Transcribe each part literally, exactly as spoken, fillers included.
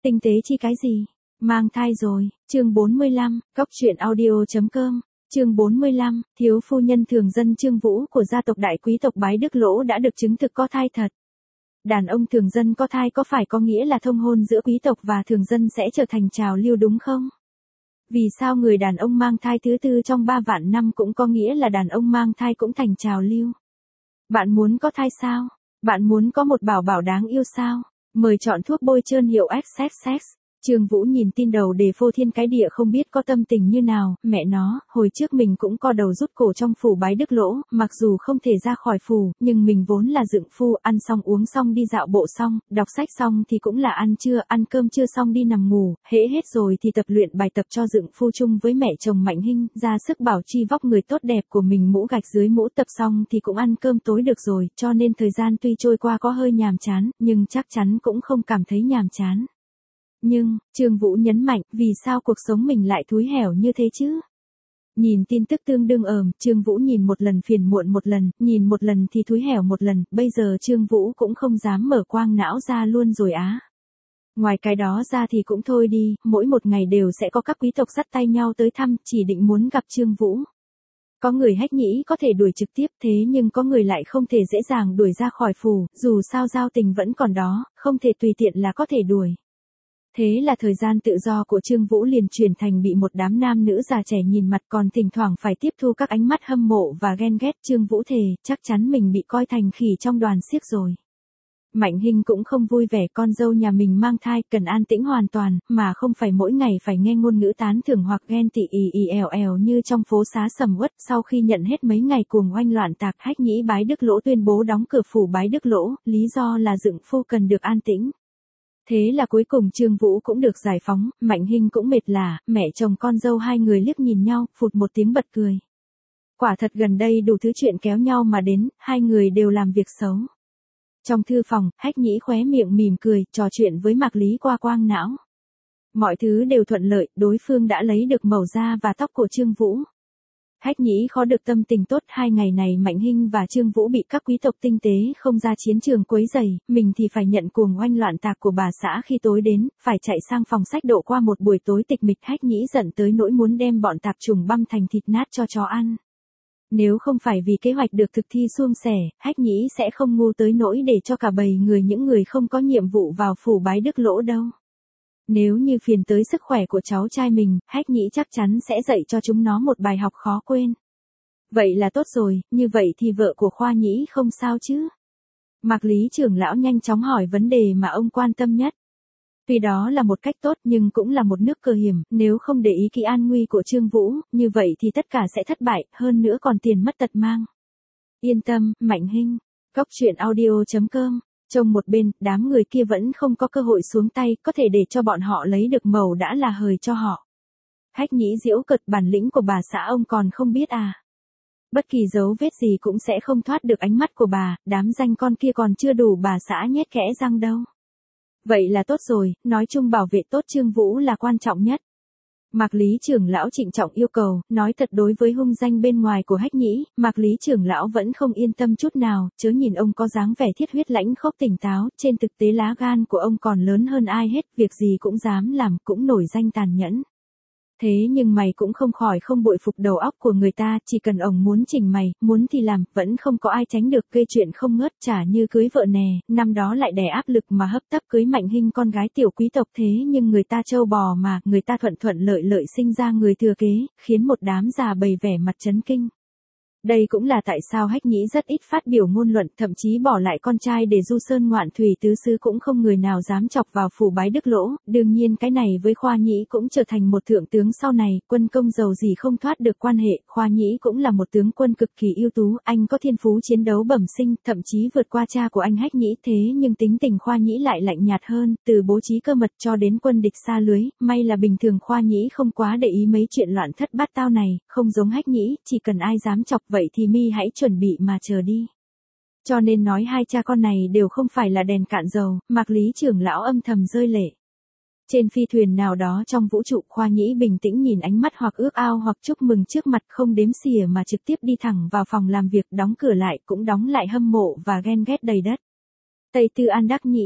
Tinh tế chi cái gì? Mang thai rồi, chương bốn mươi lăm, cóc truyện audio.com, chương bốn mươi lăm, thiếu phu nhân thường dân Trương Vũ của gia tộc đại quý tộc Bái Đức Lỗ đã được chứng thực có thai thật. Đàn ông thường dân có thai có phải có nghĩa là thông hôn giữa quý tộc và thường dân sẽ trở thành trào lưu đúng không? Vì sao người đàn ông mang thai thứ tư trong ba vạn năm cũng có nghĩa là đàn ông mang thai cũng thành trào lưu? Bạn muốn có thai sao? Bạn muốn có một bảo bảo đáng yêu sao? Mời chọn thuốc bôi trơn hiệu ích ét ét. Trương Vũ nhìn tin đầu đề phô thiên cái địa không biết có tâm tình như nào, mẹ nó, hồi trước mình cũng co đầu rút cổ trong phủ Bái Đức Lỗ, mặc dù không thể ra khỏi phủ, nhưng mình vốn là dựng phu, ăn xong uống xong đi dạo bộ xong, đọc sách xong thì cũng là ăn trưa, ăn cơm trưa xong đi nằm ngủ, hễ hết rồi thì tập luyện bài tập cho dựng phu chung với mẹ chồng Mạnh Hinh, ra sức bảo chi vóc người tốt đẹp của mình mũ gạch dưới mũ tập xong thì cũng ăn cơm tối được rồi, cho nên thời gian tuy trôi qua có hơi nhàm chán, nhưng chắc chắn cũng không cảm thấy nhàm chán. Nhưng, Trương Vũ nhấn mạnh, vì sao cuộc sống mình lại thúi hẻo như thế chứ? Nhìn tin tức tương đương ờm, Trương Vũ nhìn một lần phiền muộn một lần, nhìn một lần thì thúi hẻo một lần, bây giờ Trương Vũ cũng không dám mở quang não ra luôn rồi á. Ngoài cái đó ra thì cũng thôi đi, mỗi một ngày đều sẽ có các quý tộc dắt tay nhau tới thăm, chỉ định muốn gặp Trương Vũ. Có người hách nhĩ có thể đuổi trực tiếp thế nhưng có người lại không thể dễ dàng đuổi ra khỏi phủ, dù sao giao tình vẫn còn đó, không thể tùy tiện là có thể đuổi. Thế là thời gian tự do của Trương Vũ liền chuyển thành bị một đám nam nữ già trẻ nhìn mặt còn thỉnh thoảng phải tiếp thu các ánh mắt hâm mộ và ghen ghét. Trương Vũ thề, chắc chắn mình bị coi thành khỉ trong đoàn xiếc rồi. Mạnh Hinh cũng không vui vẻ con dâu nhà mình mang thai, cần an tĩnh hoàn toàn, mà không phải mỗi ngày phải nghe ngôn ngữ tán thưởng hoặc ghen tị ì ì èo èo như trong phố xá sầm uất. Sau khi nhận hết mấy ngày cuồng oanh loạn tạc, hách nhĩ Bái Đức Lỗ tuyên bố đóng cửa phủ Bái Đức Lỗ, lý do là dựng phu cần được an tĩnh. Thế là cuối cùng Trương Vũ cũng được giải phóng, Mạnh Hinh cũng mệt lả, mẹ chồng con dâu hai người liếc nhìn nhau, phụt một tiếng bật cười. Quả thật gần đây đủ thứ chuyện kéo nhau mà đến, hai người đều làm việc xấu. Trong thư phòng, hách nhĩ khóe miệng mỉm cười, trò chuyện với Mạc Lý qua quang não. Mọi thứ đều thuận lợi, đối phương đã lấy được màu da và tóc của Trương Vũ. Hách nhĩ khó được tâm tình tốt, hai ngày này Mạnh Hinh và Trương Vũ bị các quý tộc tinh tế không ra chiến trường quấy rầy, mình thì phải nhận cuồng oanh loạn tạc của bà xã khi tối đến, phải chạy sang phòng sách độ qua một buổi tối tịch mịch. Hách nhĩ giận tới nỗi muốn đem bọn tạp trùng băm thành thịt nát cho chó ăn. Nếu không phải vì kế hoạch được thực thi suôn sẻ, hách nhĩ sẽ không ngu tới nỗi để cho cả bầy người những người không có nhiệm vụ vào phủ Bái Đức Lỗ đâu. Nếu như phiền tới sức khỏe của cháu trai mình, hách nhĩ chắc chắn sẽ dạy cho chúng nó một bài học khó quên. Vậy là tốt rồi, như vậy thì vợ của Khoa Nhĩ không sao chứ? Mạc Lý trưởng lão nhanh chóng hỏi vấn đề mà ông quan tâm nhất. Tuy đó là một cách tốt nhưng cũng là một nước cờ hiểm, nếu không để ý kỹ an nguy của Trương Vũ, như vậy thì tất cả sẽ thất bại, hơn nữa còn tiền mất tật mang. Yên tâm, Mạnh Hinh. Cóc truyện audio.com. Trong một bên, đám người kia vẫn không có cơ hội xuống tay, có thể để cho bọn họ lấy được màu đã là hời cho họ. Hách nhĩ giễu cợt, bản lĩnh của bà xã ông còn không biết à. Bất kỳ dấu vết gì cũng sẽ không thoát được ánh mắt của bà, đám danh con kia còn chưa đủ bà xã nhét kẽ răng đâu. Vậy là tốt rồi, nói chung bảo vệ tốt Trương Vũ là quan trọng nhất. Mạc Lý trưởng lão trịnh trọng yêu cầu, nói thật đối với hung danh bên ngoài của hách nhĩ, Mạc Lý trưởng lão vẫn không yên tâm chút nào, chớ nhìn ông có dáng vẻ thiết huyết lãnh khốc tỉnh táo, trên thực tế lá gan của ông còn lớn hơn ai hết, việc gì cũng dám làm, cũng nổi danh tàn nhẫn. Thế nhưng mày cũng không khỏi không bội phục đầu óc của người ta, chỉ cần ông muốn chỉnh mày, muốn thì làm, vẫn không có ai tránh được, gây chuyện không ngớt, chả như cưới vợ nè, năm đó lại đè áp lực mà hấp tấp cưới Mạnh Hinh con gái tiểu quý tộc thế nhưng người ta trâu bò mà, người ta thuận thuận lợi lợi sinh ra người thừa kế, khiến một đám già bầy vẻ mặt chấn kinh. Đây cũng là tại sao hách nhĩ rất ít phát biểu ngôn luận, thậm chí bỏ lại con trai để du sơn ngoạn thủy tứ xứ cũng không người nào dám chọc vào phủ Bái Đức Lỗ, đương nhiên cái này với Khoa Nhĩ cũng trở thành một thượng tướng sau này, quân công giàu gì không thoát được quan hệ, Khoa Nhĩ cũng là một tướng quân cực kỳ ưu tú, anh có thiên phú chiến đấu bẩm sinh, thậm chí vượt qua cha của anh hách nhĩ, thế nhưng tính tình Khoa Nhĩ lại lạnh nhạt hơn, từ bố trí cơ mật cho đến quân địch xa lưới, may là bình thường Khoa Nhĩ không quá để ý mấy chuyện loạn thất bát tao này, không giống hách nhĩ, chỉ cần ai dám chọc vậy thì mi hãy chuẩn bị mà chờ đi. Cho nên nói hai cha con này đều không phải là đèn cạn dầu, Mạc Lý trưởng lão âm thầm rơi lệ. Trên phi thuyền nào đó trong vũ trụ, Khoa Nhĩ bình tĩnh nhìn ánh mắt hoặc ước ao hoặc chúc mừng trước mặt, không đếm xỉa mà trực tiếp đi thẳng vào phòng làm việc, đóng cửa lại, cũng đóng lại hâm mộ và ghen ghét đầy đất. Tây Tư An Đắc Nhĩ,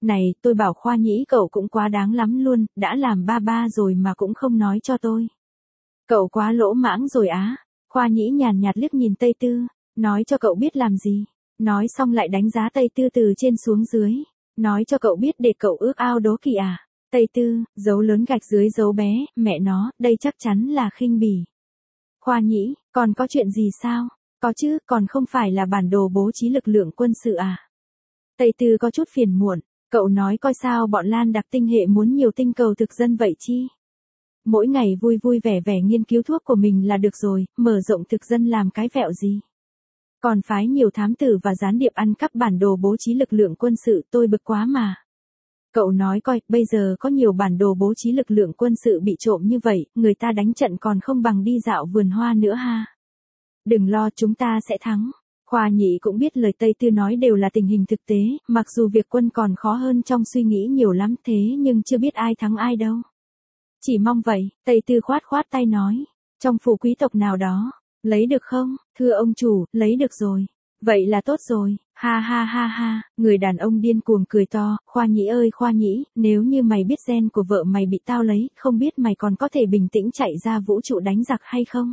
Này, tôi bảo Khoa Nhĩ cậu cũng quá đáng lắm luôn, đã làm ba ba rồi mà cũng không nói cho tôi. Cậu quá lỗ mãng rồi á. Khoa Nhĩ nhàn nhạt liếc nhìn Tây Tư, nói cho cậu biết làm gì. Nói xong lại đánh giá Tây Tư từ trên xuống dưới. Nói cho cậu biết để cậu ước ao đố kỵ à. Tây Tư, dấu lớn gạch dưới dấu bé, mẹ nó, đây chắc chắn là khinh bỉ. Khoa Nhĩ, còn có chuyện gì sao? Có chứ, còn không phải là bản đồ bố trí lực lượng quân sự à? Tây Tư có chút phiền muộn, cậu nói coi sao bọn Lan Đặc tinh hệ muốn nhiều tinh cầu thực dân vậy chi? Mỗi ngày vui vui vẻ vẻ nghiên cứu thuốc của mình là được rồi, mở rộng thực dân làm cái vẹo gì? Còn phái nhiều thám tử và gián điệp ăn cắp bản đồ bố trí lực lượng quân sự, tôi bực quá mà. Cậu nói coi, bây giờ có nhiều bản đồ bố trí lực lượng quân sự bị trộm như vậy, người ta đánh trận còn không bằng đi dạo vườn hoa nữa ha. Đừng lo, chúng ta sẽ thắng. Khoa Nhĩ cũng biết lời Tây Tư nói đều là tình hình thực tế, mặc dù việc quân còn khó hơn trong suy nghĩ nhiều lắm thế nhưng chưa biết ai thắng ai đâu. Chỉ mong vậy, Tây Tư khoát khoát tay nói, trong phủ quý tộc nào đó, lấy được không, thưa ông chủ, lấy được rồi. Vậy là tốt rồi, ha ha ha ha, người đàn ông điên cuồng cười to, Khoa Nhĩ ơi Khoa Nhĩ, nếu như mày biết gen của vợ mày bị tao lấy, không biết mày còn có thể bình tĩnh chạy ra vũ trụ đánh giặc hay không?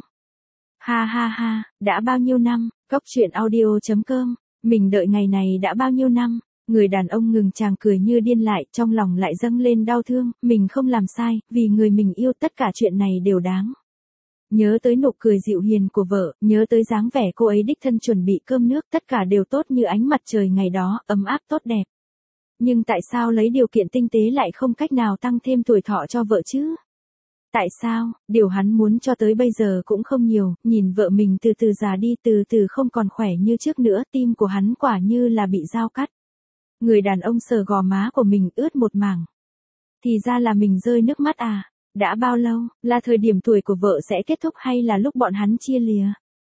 Ha ha ha, đã bao nhiêu năm, Cốc truyện audio chấm com, mình đợi ngày này đã bao nhiêu năm, người đàn ông ngừng chàng cười như điên lại, trong lòng lại dâng lên đau thương, mình không làm sai, vì người mình yêu tất cả chuyện này đều đáng. Nhớ tới nụ cười dịu hiền của vợ, nhớ tới dáng vẻ cô ấy đích thân chuẩn bị cơm nước, tất cả đều tốt như ánh mặt trời ngày đó, ấm áp tốt đẹp. Nhưng tại sao lấy điều kiện tinh tế lại không cách nào tăng thêm tuổi thọ cho vợ chứ? Tại sao, điều hắn muốn cho tới bây giờ cũng không nhiều, nhìn vợ mình từ từ già đi từ từ không còn khỏe như trước nữa, tim của hắn quả như là bị dao cắt. Người đàn ông sờ gò má của mình ướt một mảng. Thì ra là mình rơi nước mắt à? Đã bao lâu, là thời điểm tuổi của vợ sẽ kết thúc hay là lúc bọn hắn chia lìa?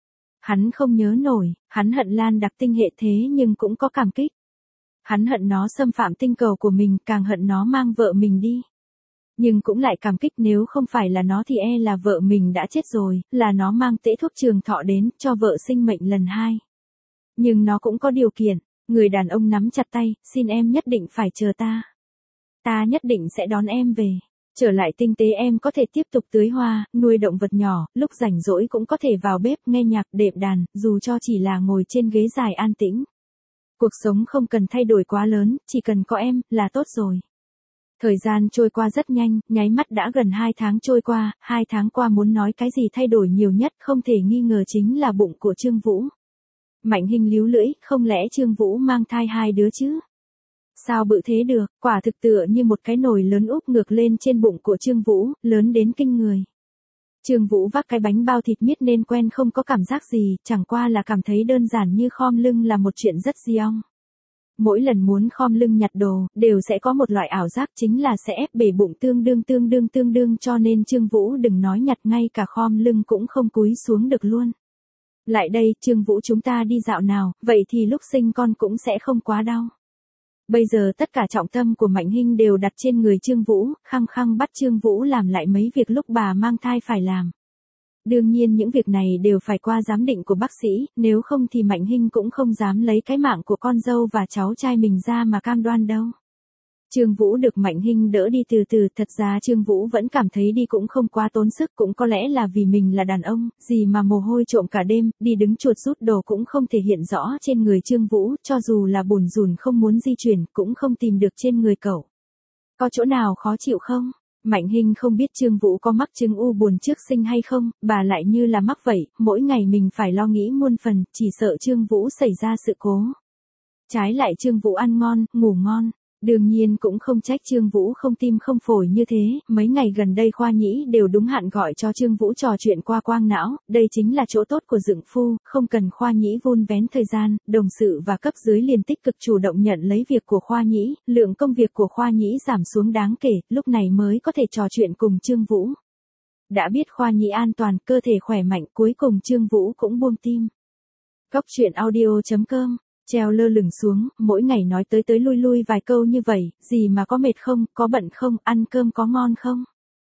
Hắn không nhớ nổi, hắn hận Lan Đặc tinh hệ thế nhưng cũng có cảm kích. Hắn hận nó xâm phạm tinh cầu của mình, càng hận nó mang vợ mình đi. Nhưng cũng lại cảm kích nếu không phải là nó thì e là vợ mình đã chết rồi, là nó mang tễ thuốc trường thọ đến, cho vợ sinh mệnh lần hai. Nhưng nó cũng có điều kiện, người đàn ông nắm chặt tay, xin em nhất định phải chờ ta. Ta nhất định sẽ đón em về. Trở lại tinh tế em có thể tiếp tục tưới hoa, nuôi động vật nhỏ, lúc rảnh rỗi cũng có thể vào bếp nghe nhạc đệm đàn, dù cho chỉ là ngồi trên ghế dài an tĩnh. Cuộc sống không cần thay đổi quá lớn, chỉ cần có em, là tốt rồi. Thời gian trôi qua rất nhanh, nháy mắt đã gần hai tháng trôi qua, hai tháng qua muốn nói cái gì thay đổi nhiều nhất không thể nghi ngờ chính là bụng của Trương Vũ. Mạnh Hinh líu lưỡi, không lẽ Trương Vũ mang thai hai đứa chứ? Sao bự thế được, quả thực tựa như một cái nồi lớn úp ngược lên trên bụng của Trương Vũ, lớn đến kinh người. Trương Vũ vác cái bánh bao thịt miết nên quen không có cảm giác gì, chẳng qua là cảm thấy đơn giản như khom lưng là một chuyện rất diong. Mỗi lần muốn khom lưng nhặt đồ, đều sẽ có một loại ảo giác chính là sẽ ép bể bụng tương đương tương đương tương đương cho nên Trương Vũ đừng nói nhặt ngay cả khom lưng cũng không cúi xuống được luôn. Lại đây, Trương Vũ chúng ta đi dạo nào, vậy thì lúc sinh con cũng sẽ không quá đau. Bây giờ tất cả trọng tâm của Mạnh Hinh đều đặt trên người Trương Vũ, khăng khăng bắt Trương Vũ làm lại mấy việc lúc bà mang thai phải làm. Đương nhiên những việc này đều phải qua giám định của bác sĩ, nếu không thì Mạnh Hinh cũng không dám lấy cái mạng của con dâu và cháu trai mình ra mà cam đoan đâu. Trương Vũ được Mạnh Hinh đỡ đi từ từ, thật ra Trương Vũ vẫn cảm thấy đi cũng không quá tốn sức, cũng có lẽ là vì mình là đàn ông, gì mà mồ hôi trộm cả đêm, đi đứng chuột rút đồ cũng không thể hiện rõ trên người Trương Vũ, cho dù là bùn rùn không muốn di chuyển, cũng không tìm được trên người cậu. Có chỗ nào khó chịu không? Mạnh Hinh không biết Trương Vũ có mắc chứng u buồn trước sinh hay không, bà lại như là mắc vậy, mỗi ngày mình phải lo nghĩ muôn phần, chỉ sợ Trương Vũ xảy ra sự cố. Trái lại Trương Vũ ăn ngon, ngủ ngon. Đương nhiên cũng không trách Trương Vũ không tim không phổi như thế, mấy ngày gần đây Khoa Nhĩ đều đúng hạn gọi cho Trương Vũ trò chuyện qua quang não, đây chính là chỗ tốt của dượng phu, không cần Khoa Nhĩ vun vén thời gian, đồng sự và cấp dưới liền tích cực chủ động nhận lấy việc của Khoa Nhĩ, lượng công việc của Khoa Nhĩ giảm xuống đáng kể, lúc này mới có thể trò chuyện cùng Trương Vũ. Đã biết Khoa Nhĩ an toàn, cơ thể khỏe mạnh, cuối cùng Trương Vũ cũng buông tim. Cốc truyện audio chấm com treo lơ lửng xuống, mỗi ngày nói tới tới lui lui vài câu như vậy, gì mà có mệt không, có bận không, ăn cơm có ngon không.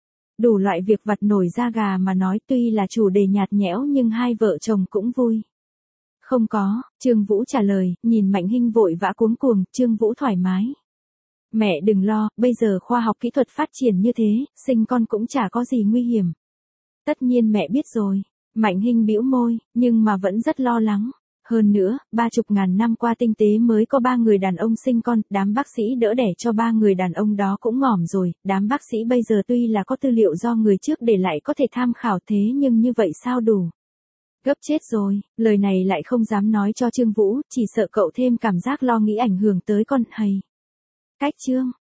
Đủ loại việc vặt nổi da gà mà nói, tuy là chủ đề nhạt nhẽo nhưng hai vợ chồng cũng vui. Không có, Trương Vũ trả lời, nhìn Mạnh Hinh vội vã cuống cuồng, Trương Vũ thoải mái. Mẹ đừng lo, bây giờ khoa học kỹ thuật phát triển như thế, sinh con cũng chả có gì nguy hiểm. Tất nhiên mẹ biết rồi. Mạnh Hinh bĩu môi, nhưng mà vẫn rất lo lắng. Hơn nữa, ba chục ngàn năm qua tinh tế mới có ba người đàn ông sinh con, đám bác sĩ đỡ đẻ cho ba người đàn ông đó cũng ngỏm rồi, đám bác sĩ bây giờ tuy là có tư liệu do người trước để lại có thể tham khảo thế nhưng như vậy sao đủ. Gấp chết rồi, lời này lại không dám nói cho Trương Vũ, chỉ sợ cậu thêm cảm giác lo nghĩ ảnh hưởng tới con hầy. Cách Trương